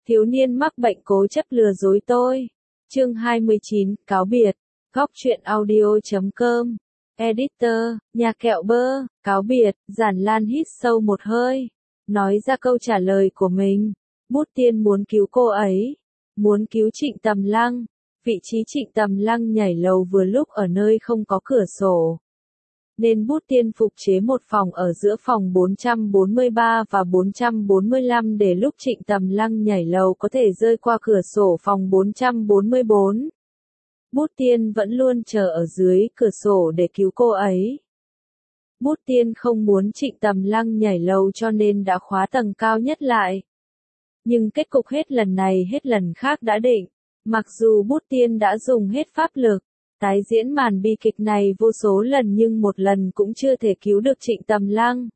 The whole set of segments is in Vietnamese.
thiếu niên mắc bệnh cố chấp lừa dối tôi. Chương 29, cáo biệt. Góc truyện audio.com. Editor, nhà kẹo bơ, cáo biệt. Giản Lan hít sâu một hơi, nói ra câu trả lời của mình. Bút Tiên muốn cứu cô ấy, muốn cứu Trịnh Tầm Lăng. Vị trí Trịnh Tầm Lăng nhảy lầu vừa lúc ở nơi không có cửa sổ, nên Bút Tiên phục chế một phòng ở giữa phòng 443 và 445 để lúc Trịnh Tầm Lăng nhảy lầu có thể rơi qua cửa sổ phòng 444. Bút Tiên vẫn luôn chờ ở dưới cửa sổ để cứu cô ấy. Bút Tiên không muốn Trịnh Tầm Lăng nhảy lầu cho nên đã khóa tầng cao nhất lại. Nhưng kết cục hết lần này hết lần khác đã định. Mặc dù Bút Tiên đã dùng hết pháp lực, tái diễn màn bi kịch này vô số lần nhưng một lần cũng chưa thể cứu được Trịnh Tầm Lăng.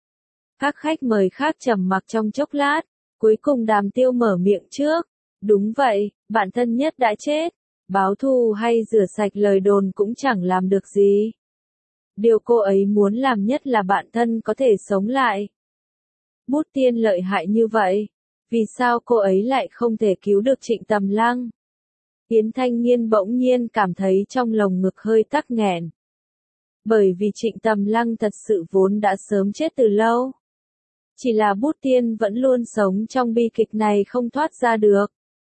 Các khách mời khác trầm mặc trong chốc lát, cuối cùng Đàm Tiêu mở miệng trước. Đúng vậy, bạn thân nhất đã chết. Báo thù hay rửa sạch lời đồn cũng chẳng làm được gì. Điều cô ấy muốn làm nhất là bạn thân có thể sống lại. Bút Tiên lợi hại như vậy, vì sao cô ấy lại không thể cứu được Trịnh Tầm Lăng? Yến Thanh Nghiên bỗng nhiên cảm thấy trong lồng ngực hơi tắc nghẹn. Bởi vì Trịnh Tầm Lăng thật sự vốn đã sớm chết từ lâu. Chỉ là Bút Tiên vẫn luôn sống trong bi kịch này không thoát ra được.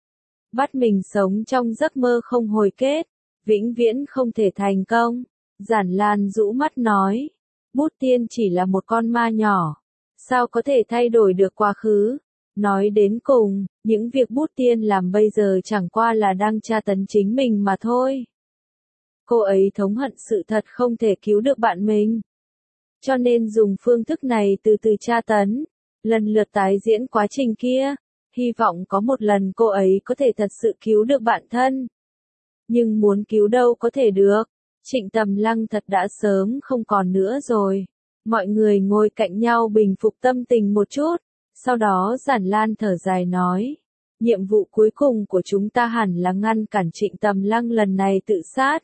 Bắt mình sống trong giấc mơ không hồi kết, vĩnh viễn không thể thành công. Giản Lan rũ mắt nói, Bút Tiên chỉ là một con ma nhỏ, sao có thể thay đổi được quá khứ? Nói đến cùng, những việc Bút Tiên làm bây giờ chẳng qua là đang tra tấn chính mình mà thôi. Cô ấy thống hận sự thật không thể cứu được bạn mình, cho nên dùng phương thức này từ từ tra tấn, lần lượt tái diễn quá trình kia. Hy vọng có một lần cô ấy có thể thật sự cứu được bạn thân. Nhưng muốn cứu đâu có thể được. Trịnh Tầm Lăng thật đã sớm không còn nữa rồi. Mọi người ngồi cạnh nhau bình phục tâm tình một chút. Sau đó Giản Lan thở dài nói. Nhiệm vụ cuối cùng của chúng ta hẳn là ngăn cản Trịnh Tầm Lăng lần này tự sát.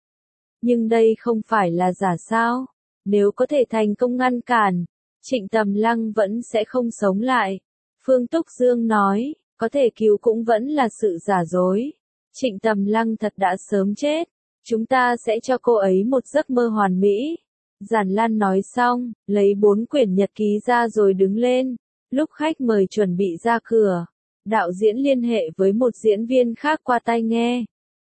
Nhưng đây không phải là giả sao. Nếu có thể thành công ngăn cản, Trịnh Tầm Lăng vẫn sẽ không sống lại. Phương Túc Dương nói, có thể cứu cũng vẫn là sự giả dối. Trịnh Tầm Lăng thật đã sớm chết. Chúng ta sẽ cho cô ấy một giấc mơ hoàn mỹ. Giản Lan nói xong, lấy 4 quyển nhật ký ra rồi đứng lên. Lúc khách mời chuẩn bị ra cửa, đạo diễn liên hệ với một diễn viên khác qua tai nghe.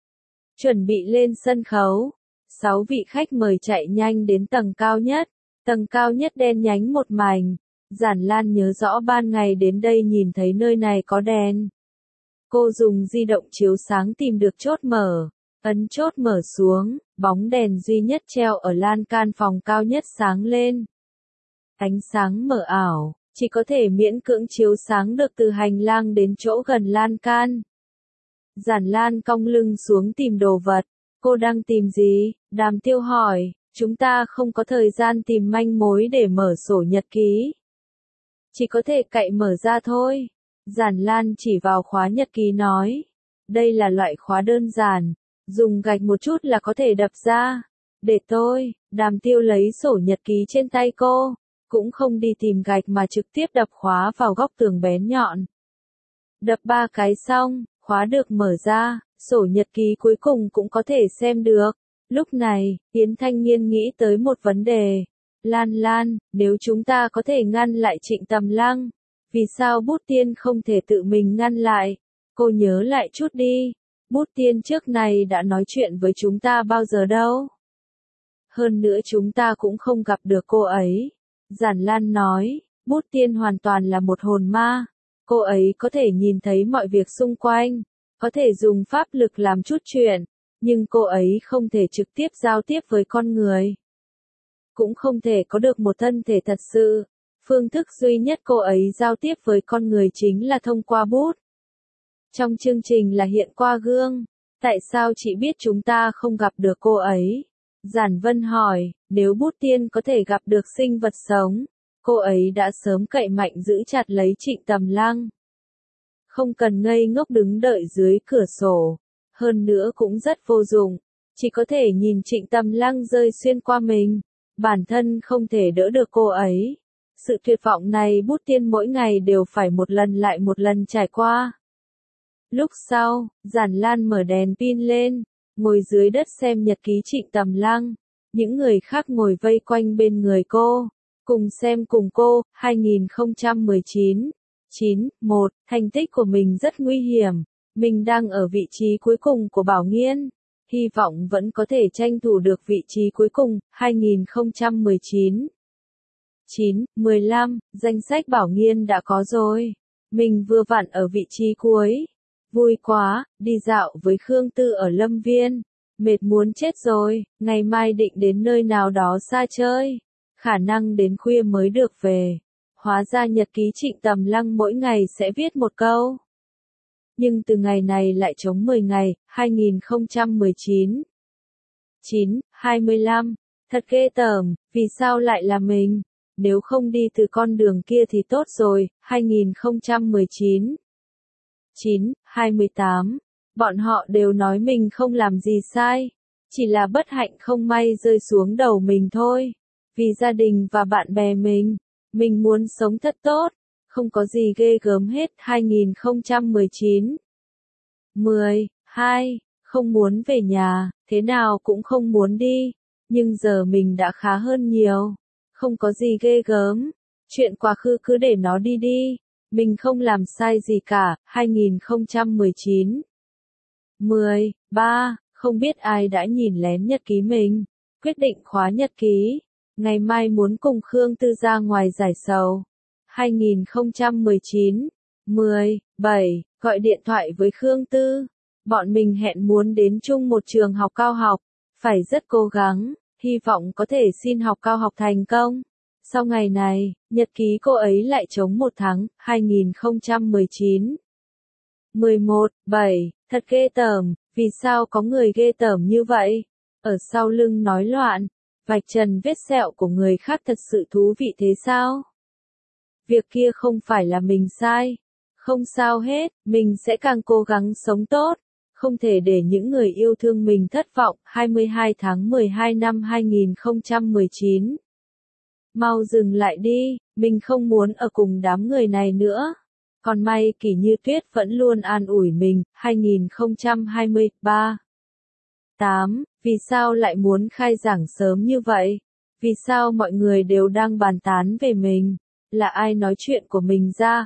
Chuẩn bị lên sân khấu. 6 vị khách mời chạy nhanh đến tầng cao nhất. Tầng cao nhất đen nhánh một mảnh. Giản Lan nhớ rõ ban ngày đến đây nhìn thấy nơi này có đèn. Cô dùng di động chiếu sáng tìm được chốt mở. Ấn chốt mở xuống, bóng đèn duy nhất treo ở lan can phòng cao nhất sáng lên. Ánh sáng mờ ảo, chỉ có thể miễn cưỡng chiếu sáng được từ hành lang đến chỗ gần lan can. Giản Lan cong lưng xuống tìm đồ vật. Cô đang tìm gì? Đàm Tiêu hỏi. Chúng ta không có thời gian tìm manh mối để mở sổ nhật ký. Chỉ có thể cậy mở ra thôi. Giản Lan chỉ vào khóa nhật ký nói. Đây là loại khóa đơn giản. Dùng gạch một chút là có thể đập ra. Để tôi. Đàm Tiêu lấy sổ nhật ký trên tay cô. Cũng không đi tìm gạch mà trực tiếp đập khóa vào góc tường bén nhọn. Đập 3 cái xong, khóa được mở ra. Sổ nhật ký cuối cùng cũng có thể xem được. Lúc này, Yến Thanh Nghiên nghĩ tới một vấn đề. Lan, nếu chúng ta có thể ngăn lại Trịnh Tầm Lăng, vì sao Bút Tiên không thể tự mình ngăn lại? Cô nhớ lại chút đi. Bút Tiên trước này đã nói chuyện với chúng ta bao giờ đâu. Hơn nữa chúng ta cũng không gặp được cô ấy. Giản Lan nói, Bút Tiên hoàn toàn là một hồn ma. Cô ấy có thể nhìn thấy mọi việc xung quanh, có thể dùng pháp lực làm chút chuyện, nhưng cô ấy không thể trực tiếp giao tiếp với con người. Cũng không thể có được một thân thể thật sự. Phương thức duy nhất cô ấy giao tiếp với con người chính là thông qua bút. Trong chương trình là hiện qua gương. Tại sao chị biết chúng ta không gặp được cô ấy? Giản Vân hỏi, nếu Bút Tiên có thể gặp được sinh vật sống, cô ấy đã sớm cậy mạnh giữ chặt lấy Trịnh Tầm Lăng. Không cần ngây ngốc đứng đợi dưới cửa sổ. Hơn nữa cũng rất vô dụng. Chỉ có thể nhìn Trịnh Tầm Lăng rơi xuyên qua mình. Bản thân không thể đỡ được cô ấy. Sự tuyệt vọng này Bút Tiên mỗi ngày đều phải một lần lại một lần trải qua. Lúc sau, Giản Lan mở đèn pin lên, ngồi dưới đất xem nhật ký Trịnh Tầm Lăng. Những người khác ngồi vây quanh bên người cô, cùng xem cùng cô. 2019 9-1, thành tích của mình rất nguy hiểm. Mình đang ở vị trí cuối cùng của Bảo Nghiên. Hy vọng vẫn có thể tranh thủ được vị trí cuối cùng. 2019 9-15, danh sách Bảo Nghiên đã có rồi. Mình vừa vặn ở vị trí cuối. Vui quá, đi dạo với Khương Tư ở Lâm Viên. Mệt muốn chết rồi, ngày mai định đến nơi nào đó xa chơi. Khả năng đến khuya mới được về. Hóa ra nhật ký Trịnh Tầm Lăng mỗi ngày sẽ viết một câu. Nhưng từ ngày này lại trống 10 ngày. 2019 9-25, thật ghê tởm, vì sao lại là mình? Nếu không đi từ con đường kia thì tốt rồi. 2019 9-28, bọn họ đều nói mình không làm gì sai, chỉ là bất hạnh không may rơi xuống đầu mình thôi. Vì gia đình và bạn bè mình muốn sống thật tốt, không có gì ghê gớm hết. 2019 12, không muốn về nhà, thế nào cũng không muốn đi, nhưng giờ mình đã khá hơn nhiều, không có gì ghê gớm, chuyện quá khứ cứ để nó đi đi, mình không làm sai gì cả. 2019 13, không biết ai đã nhìn lén nhật ký mình, quyết định khóa nhật ký, ngày mai muốn cùng Khương Tư ra ngoài giải sầu. 2019 17, gọi điện thoại với Khương Tư, bọn mình hẹn muốn đến chung một trường học cao học, phải rất cố gắng, hy vọng có thể xin học cao học thành công. Sau ngày này, nhật ký cô ấy lại trống một tháng. 2019 11-7, thật ghê tởm, vì sao có người ghê tởm như vậy? Ở sau lưng nói loạn, vạch trần vết sẹo của người khác thật sự thú vị thế sao? Việc kia không phải là mình sai. Không sao hết, mình sẽ càng cố gắng sống tốt, không thể để những người yêu thương mình thất vọng. 22 tháng 12 năm 2019. Mau dừng lại đi, mình không muốn ở cùng đám người này nữa. Còn may Kỷ Như Tuyết vẫn luôn an ủi mình. 2023 8. Vì sao lại muốn khai giảng sớm như vậy? Vì sao mọi người đều đang bàn tán về mình? Là ai nói chuyện của mình ra?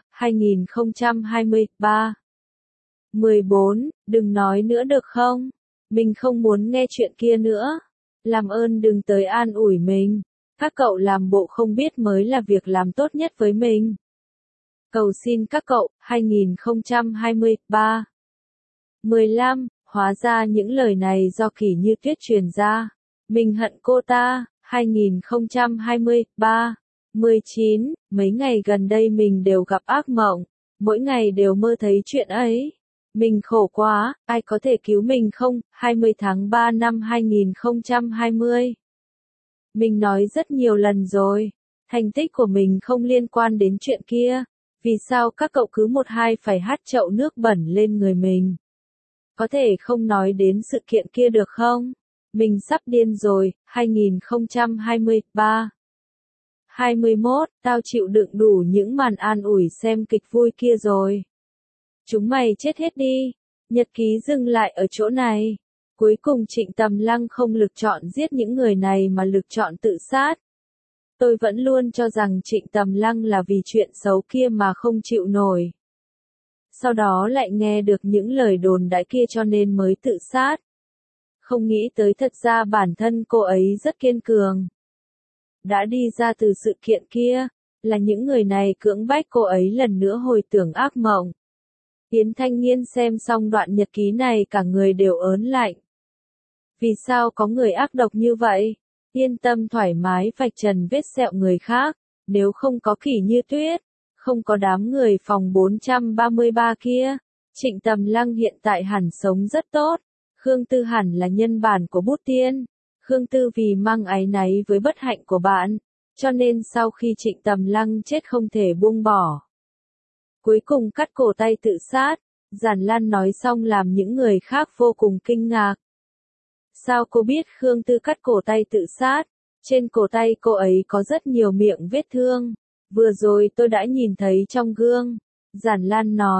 2023 14. Đừng nói nữa được không? Mình không muốn nghe chuyện kia nữa. Làm ơn đừng tới an ủi mình. Các cậu làm bộ không biết mới là việc làm tốt nhất với mình. Cầu xin các cậu. 2023 15. Hóa ra những lời này do Kỷ Như Tuyết truyền ra. Mình hận cô ta. 2023 19. Mấy ngày gần đây mình đều gặp ác mộng. Mỗi ngày đều mơ thấy chuyện ấy. Mình khổ quá, ai có thể cứu mình không? 20 tháng 3 năm 2020. Mình nói rất nhiều lần rồi. Thành tích của mình không liên quan đến chuyện kia. Vì sao các cậu cứ một hai phải hắt chậu nước bẩn lên người mình? Có thể không nói đến sự kiện kia được không? Mình sắp điên rồi. 2023 21. Tao chịu đựng đủ những màn an ủi xem kịch vui kia rồi. Chúng mày chết hết đi. Nhật ký dừng lại ở chỗ này. Cuối cùng Trịnh Tầm Lăng không lựa chọn giết những người này mà lựa chọn tự sát. Tôi vẫn luôn cho rằng Trịnh Tầm Lăng là vì chuyện xấu kia mà không chịu nổi. Sau đó lại nghe được những lời đồn đại kia cho nên mới tự sát. Không nghĩ tới thật ra bản thân cô ấy rất kiên cường. Đã đi ra từ sự kiện kia, là những người này cưỡng bách cô ấy lần nữa hồi tưởng ác mộng. Yến Thanh Nghiên xem xong đoạn nhật ký này cả người đều ớn lạnh. Vì sao có người ác độc như vậy? Yên tâm thoải mái vạch trần vết sẹo người khác, nếu không có Kỷ Như Tuyết, không có đám người phòng 433 kia, Trịnh Tầm Lăng hiện tại hẳn sống rất tốt. Khương Tư hẳn là nhân bản của Bút Tiên. Khương Tư vì mang áy náy với bất hạnh của bạn, cho nên sau khi Trịnh Tầm Lăng chết không thể buông bỏ. Cuối cùng cắt cổ tay tự sát, Giản Lan nói xong làm những người khác vô cùng kinh ngạc. Sao cô biết Khương Tư cắt cổ tay tự sát? Trên cổ tay cô ấy có rất nhiều miệng vết thương. Vừa rồi tôi đã nhìn thấy trong gương. Giản Lan nói,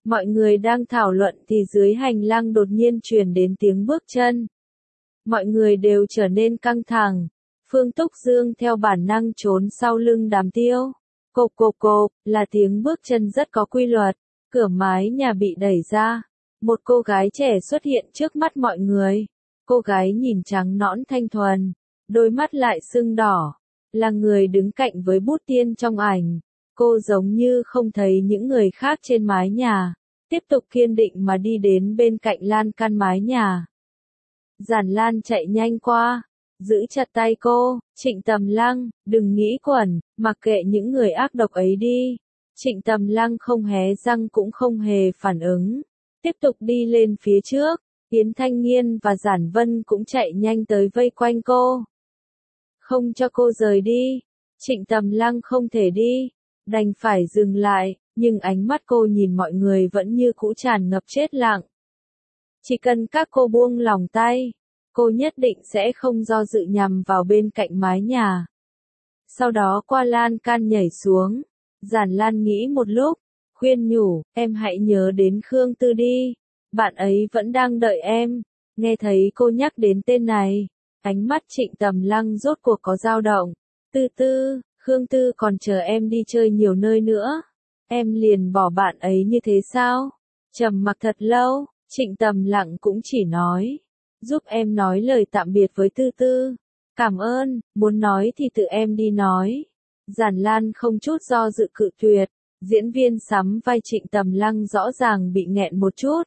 Mọi người đang thảo luận thì dưới hành lang đột nhiên truyền đến tiếng bước chân. Mọi người đều trở nên căng thẳng. Phương Túc Dương theo bản năng trốn sau lưng Đàm Tiêu. Cộp cộp cộp, là tiếng bước chân rất có quy luật. Cửa mái nhà bị đẩy ra. Một cô gái trẻ xuất hiện trước mắt mọi người. Cô gái nhìn trắng nõn thanh thuần, đôi mắt lại sưng đỏ. Là người đứng cạnh với Bút Tiên trong ảnh. Cô giống như không thấy những người khác trên mái nhà. Tiếp tục kiên định mà đi đến bên cạnh lan can mái nhà. Giản Lan chạy nhanh qua, giữ chặt tay cô. Trịnh Tầm Lăng, đừng nghĩ quẩn, mặc kệ những người ác độc ấy đi. Trịnh Tầm Lăng không hé răng cũng không hề phản ứng. Tiếp tục đi lên phía trước. Yến Thanh Nghiên và Giản Vân cũng chạy nhanh tới vây quanh cô. Không cho cô rời đi. Trịnh Tầm Lăng không thể đi. Đành phải dừng lại, nhưng ánh mắt cô nhìn mọi người vẫn như cũ tràn ngập chết lặng. Chỉ cần các cô buông lòng tay, cô nhất định sẽ không do dự nhằm vào bên cạnh mái nhà. Sau đó qua lan can nhảy xuống. Giản Lan nghĩ một lúc, khuyên nhủ, em hãy nhớ đến Khương Tư đi. Bạn ấy vẫn đang đợi em. Nghe thấy cô nhắc đến tên này, ánh mắt Trịnh Tầm Lăng rốt cuộc có dao động. Tư Tư, Khương Tư còn chờ em đi chơi nhiều nơi nữa. Em liền bỏ bạn ấy như thế sao? Trầm mặc thật lâu, Trịnh Tầm Lặng cũng chỉ nói. Giúp em nói lời tạm biệt với Tư Tư. Cảm ơn, muốn nói thì tự em đi nói. Giản Lan không chút do dự cự tuyệt. Diễn viên sắm vai Trịnh Tầm Lăng rõ ràng bị nghẹn một chút.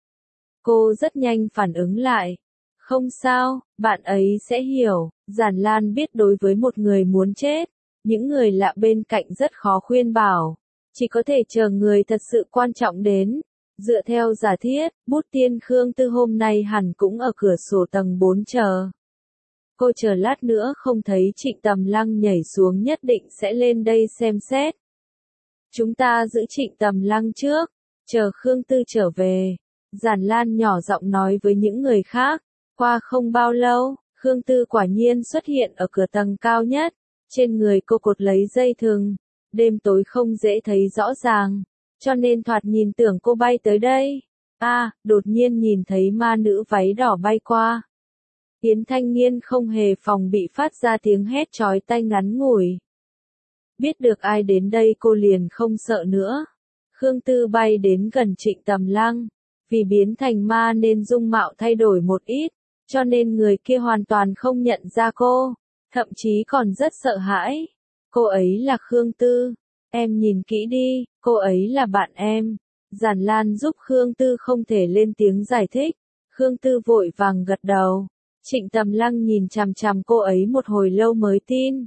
Cô rất nhanh phản ứng lại. Không sao, bạn ấy sẽ hiểu. Giản Lan biết đối với một người muốn chết, những người lạ bên cạnh rất khó khuyên bảo. Chỉ có thể chờ người thật sự quan trọng đến. Dựa theo giả thiết, Bút Tiên Khương Tư hôm nay hẳn cũng ở cửa sổ tầng 4 chờ. Cô chờ lát nữa không thấy Trịnh Tầm Lăng nhảy xuống nhất định sẽ lên đây xem xét. Chúng ta giữ Trịnh Tầm Lăng trước, chờ Khương Tư trở về. Giản Lan nhỏ giọng nói với những người khác. Qua không bao lâu, Khương Tư quả nhiên xuất hiện ở cửa tầng cao nhất. Trên người cô cột lấy dây thừng. Đêm tối không dễ thấy rõ ràng, cho nên thoạt nhìn tưởng cô bay tới đây. Đột nhiên nhìn thấy ma nữ váy đỏ bay qua. Yến Thanh Nghiên không hề phòng bị phát ra tiếng hét chói tai ngắn ngủi. Biết được ai đến đây cô liền không sợ nữa. Khương Tư bay đến gần Trịnh Tầm Lăng. Vì biến thành ma nên dung mạo thay đổi một ít, cho nên người kia hoàn toàn không nhận ra cô, thậm chí còn rất sợ hãi. Cô ấy là Khương Tư. Em nhìn kỹ đi, cô ấy là bạn em. Giản Lan giúp Khương Tư không thể lên tiếng giải thích. Khương Tư vội vàng gật đầu. Trịnh Tầm Lăng nhìn chằm chằm cô ấy một hồi lâu mới tin.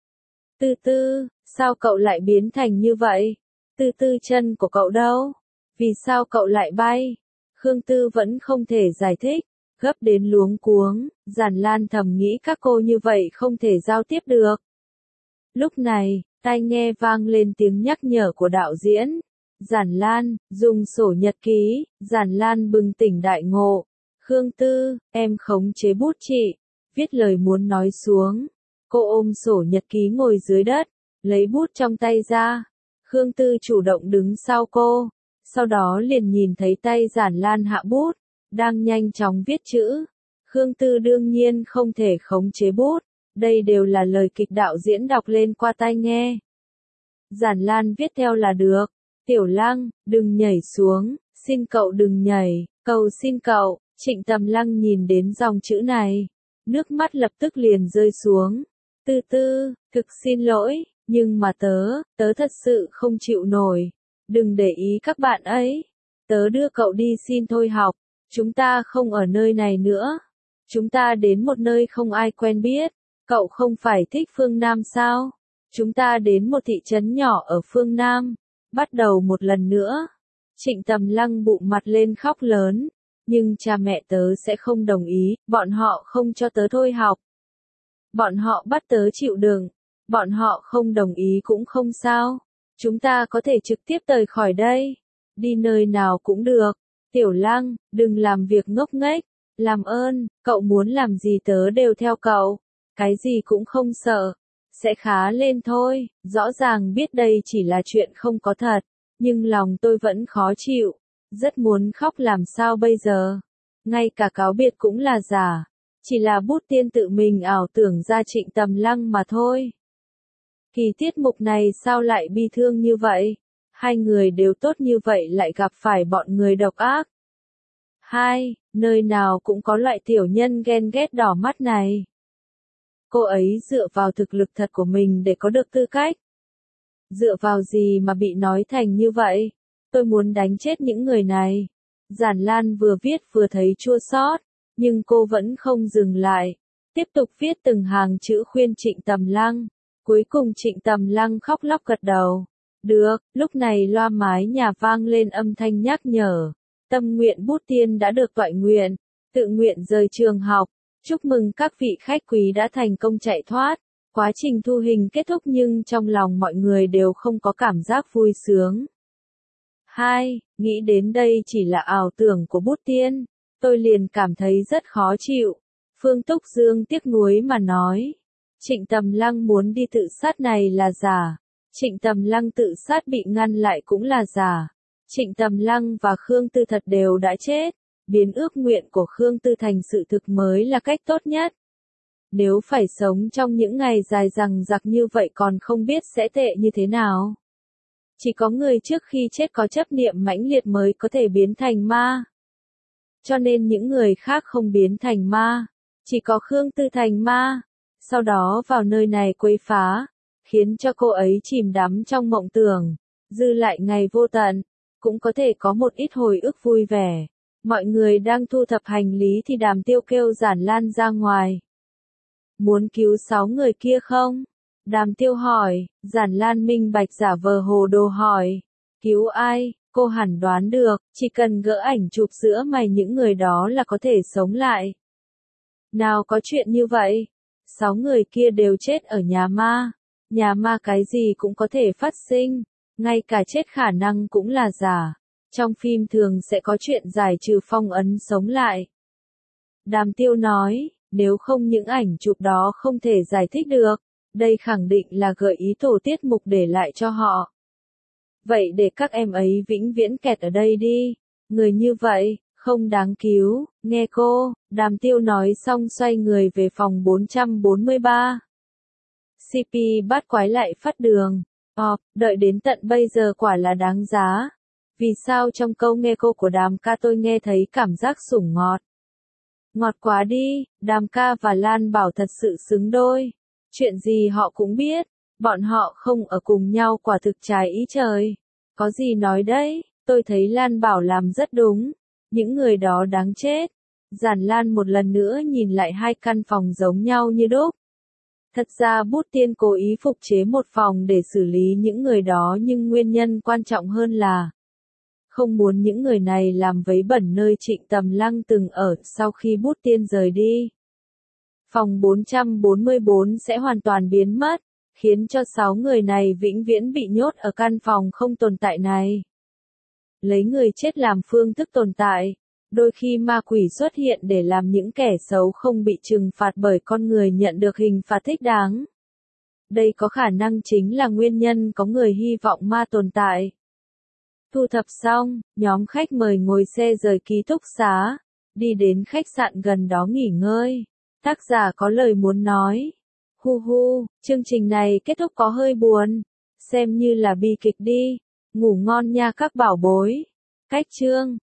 Tư Tư, sao cậu lại biến thành như vậy? Tư Tư, chân của cậu đâu? Vì sao cậu lại bay? Khương Tư vẫn không thể giải thích, gấp đến luống cuống. Giản Lan thầm nghĩ các cô như vậy không thể giao tiếp được. Lúc này, tai nghe vang lên tiếng nhắc nhở của đạo diễn. Giản Lan, dùng sổ nhật ký. Giản Lan bừng tỉnh đại ngộ. Khương Tư, em khống chế bút chị. Viết lời muốn nói xuống. Cô ôm sổ nhật ký ngồi dưới đất, lấy bút trong tay ra. Khương Tư chủ động đứng sau cô. Sau đó liền nhìn thấy tay Giản Lan hạ bút, đang nhanh chóng viết chữ. Khương Tư đương nhiên không thể khống chế bút. Đây đều là lời kịch đạo diễn đọc lên qua tai nghe. Giản Lan viết theo là được. Tiểu Lăng, đừng nhảy xuống, xin cậu đừng nhảy, cầu xin cậu. Trịnh Tầm Lăng nhìn đến dòng chữ này, nước mắt lập tức liền rơi xuống. Tư Tư, thực xin lỗi, nhưng mà tớ thật sự không chịu nổi. Đừng để ý các bạn ấy. Tớ đưa cậu đi xin thôi học. Chúng ta không ở nơi này nữa. Chúng ta đến một nơi không ai quen biết. Cậu không phải thích phương Nam sao? Chúng ta đến một thị trấn nhỏ ở phương Nam. Bắt đầu một lần nữa. Trịnh Tầm Lăng bụng mặt lên khóc lớn. Nhưng cha mẹ tớ sẽ không đồng ý. Bọn họ không cho tớ thôi học. Bọn họ bắt tớ chịu đựng. Bọn họ không đồng ý cũng không sao. Chúng ta có thể trực tiếp rời khỏi đây. Đi nơi nào cũng được. Tiểu Lăng, đừng làm việc ngốc nghếch. Làm ơn, cậu muốn làm gì tớ đều theo cậu. Cái gì cũng không sợ. Sẽ khá lên thôi. Rõ ràng biết đây chỉ là chuyện không có thật. Nhưng lòng tôi vẫn khó chịu. Rất muốn khóc làm sao bây giờ. Ngay cả cáo biệt cũng là giả. Chỉ là bút tiên tự mình ảo tưởng ra Trịnh Tầm Lăng mà thôi. Kỳ tiết mục này sao lại bi thương như vậy? Hai người đều tốt như vậy lại gặp phải bọn người độc ác. Hai, nơi nào cũng có loại tiểu nhân ghen ghét đỏ mắt này. Cô ấy dựa vào thực lực thật của mình để có được tư cách. Dựa vào gì mà bị nói thành như vậy? Tôi muốn đánh chết những người này. Giản Lan vừa viết vừa thấy chua xót, nhưng cô vẫn không dừng lại. Tiếp tục viết từng hàng chữ khuyên Trịnh Tầm Lăng. Cuối cùng Trịnh Tầm Lăng khóc lóc gật đầu. Được, lúc này loa mái nhà vang lên âm thanh nhắc nhở. Tâm nguyện bút tiên đã được toại nguyện, tự nguyện rời trường học. Chúc mừng các vị khách quý đã thành công chạy thoát. Quá trình thu hình kết thúc nhưng trong lòng mọi người đều không có cảm giác vui sướng. 2. Nghĩ đến đây chỉ là ảo tưởng của bút tiên. Tôi liền cảm thấy rất khó chịu. Phương Túc Dương tiếc nuối mà nói. Trịnh Tầm Lăng muốn đi tự sát này là giả. Trịnh Tầm Lăng tự sát bị ngăn lại cũng là giả. Trịnh Tầm Lăng và Khương Tư Thật đều đã chết. Biến ước nguyện của Khương Tư thành sự thực mới là cách tốt nhất. Nếu phải sống trong những ngày dài dằng dặc như vậy còn không biết sẽ tệ như thế nào. Chỉ có người trước khi chết có chấp niệm mãnh liệt mới có thể biến thành ma. Cho nên những người khác không biến thành ma. Chỉ có Khương Tư thành ma. Sau đó vào nơi này quấy phá. Khiến cho cô ấy chìm đắm trong mộng tưởng. Dư lại ngày vô tận. Cũng có thể có một ít hồi ức vui vẻ. Mọi người đang thu thập hành lý thì Đàm Tiêu kêu Giản Lan ra ngoài. Muốn cứu 6 người kia không? Đàm Tiêu hỏi, Giản Lan minh bạch giả vờ hồ đồ hỏi. Cứu ai? Cô hẳn đoán được, chỉ cần gỡ ảnh chụp giữa mày những người đó là có thể sống lại. Nào có chuyện như vậy? 6 người kia đều chết ở nhà ma. Nhà ma cái gì cũng có thể phát sinh, ngay cả chết khả năng cũng là giả. Trong phim thường sẽ có chuyện giải trừ phong ấn sống lại. Đàm Tiêu nói, nếu không những ảnh chụp đó không thể giải thích được, đây khẳng định là gợi ý tổ tiết mục để lại cho họ. Vậy để các em ấy vĩnh viễn kẹt ở đây đi, người như vậy, không đáng cứu, nghe cô, Đàm Tiêu nói xong xoay người về phòng 443. CP bắt quái lại phát đường, đợi đến tận bây giờ quả là đáng giá. Vì sao trong câu nghe cô của Đàm ca tôi nghe thấy cảm giác sủng ngọt. Ngọt quá đi, Đàm ca và Lan Bảo thật sự xứng đôi. Chuyện gì họ cũng biết, bọn họ không ở cùng nhau quả thực trái ý trời. Có gì nói đấy, tôi thấy Lan Bảo làm rất đúng. Những người đó đáng chết. Giản Lan một lần nữa nhìn lại hai căn phòng giống nhau như đúc. Thật ra bút tiên cố ý phục chế một phòng để xử lý những người đó nhưng nguyên nhân quan trọng hơn là không muốn những người này làm vấy bẩn nơi Trịnh Tầm Lăng từng ở sau khi bút tiên rời đi. Phòng 444 sẽ hoàn toàn biến mất, khiến cho 6 người này vĩnh viễn bị nhốt ở căn phòng không tồn tại này. Lấy người chết làm phương thức tồn tại, đôi khi ma quỷ xuất hiện để làm những kẻ xấu không bị trừng phạt bởi con người nhận được hình phạt thích đáng. Đây có khả năng chính là nguyên nhân có người hy vọng ma tồn tại. Thu thập xong, nhóm khách mời ngồi xe rời ký túc xá, đi đến khách sạn gần đó nghỉ ngơi. Tác giả có lời muốn nói. Hu hu, chương trình này kết thúc có hơi buồn. Xem như là bi kịch đi. Ngủ ngon nha các bảo bối. Cách chương.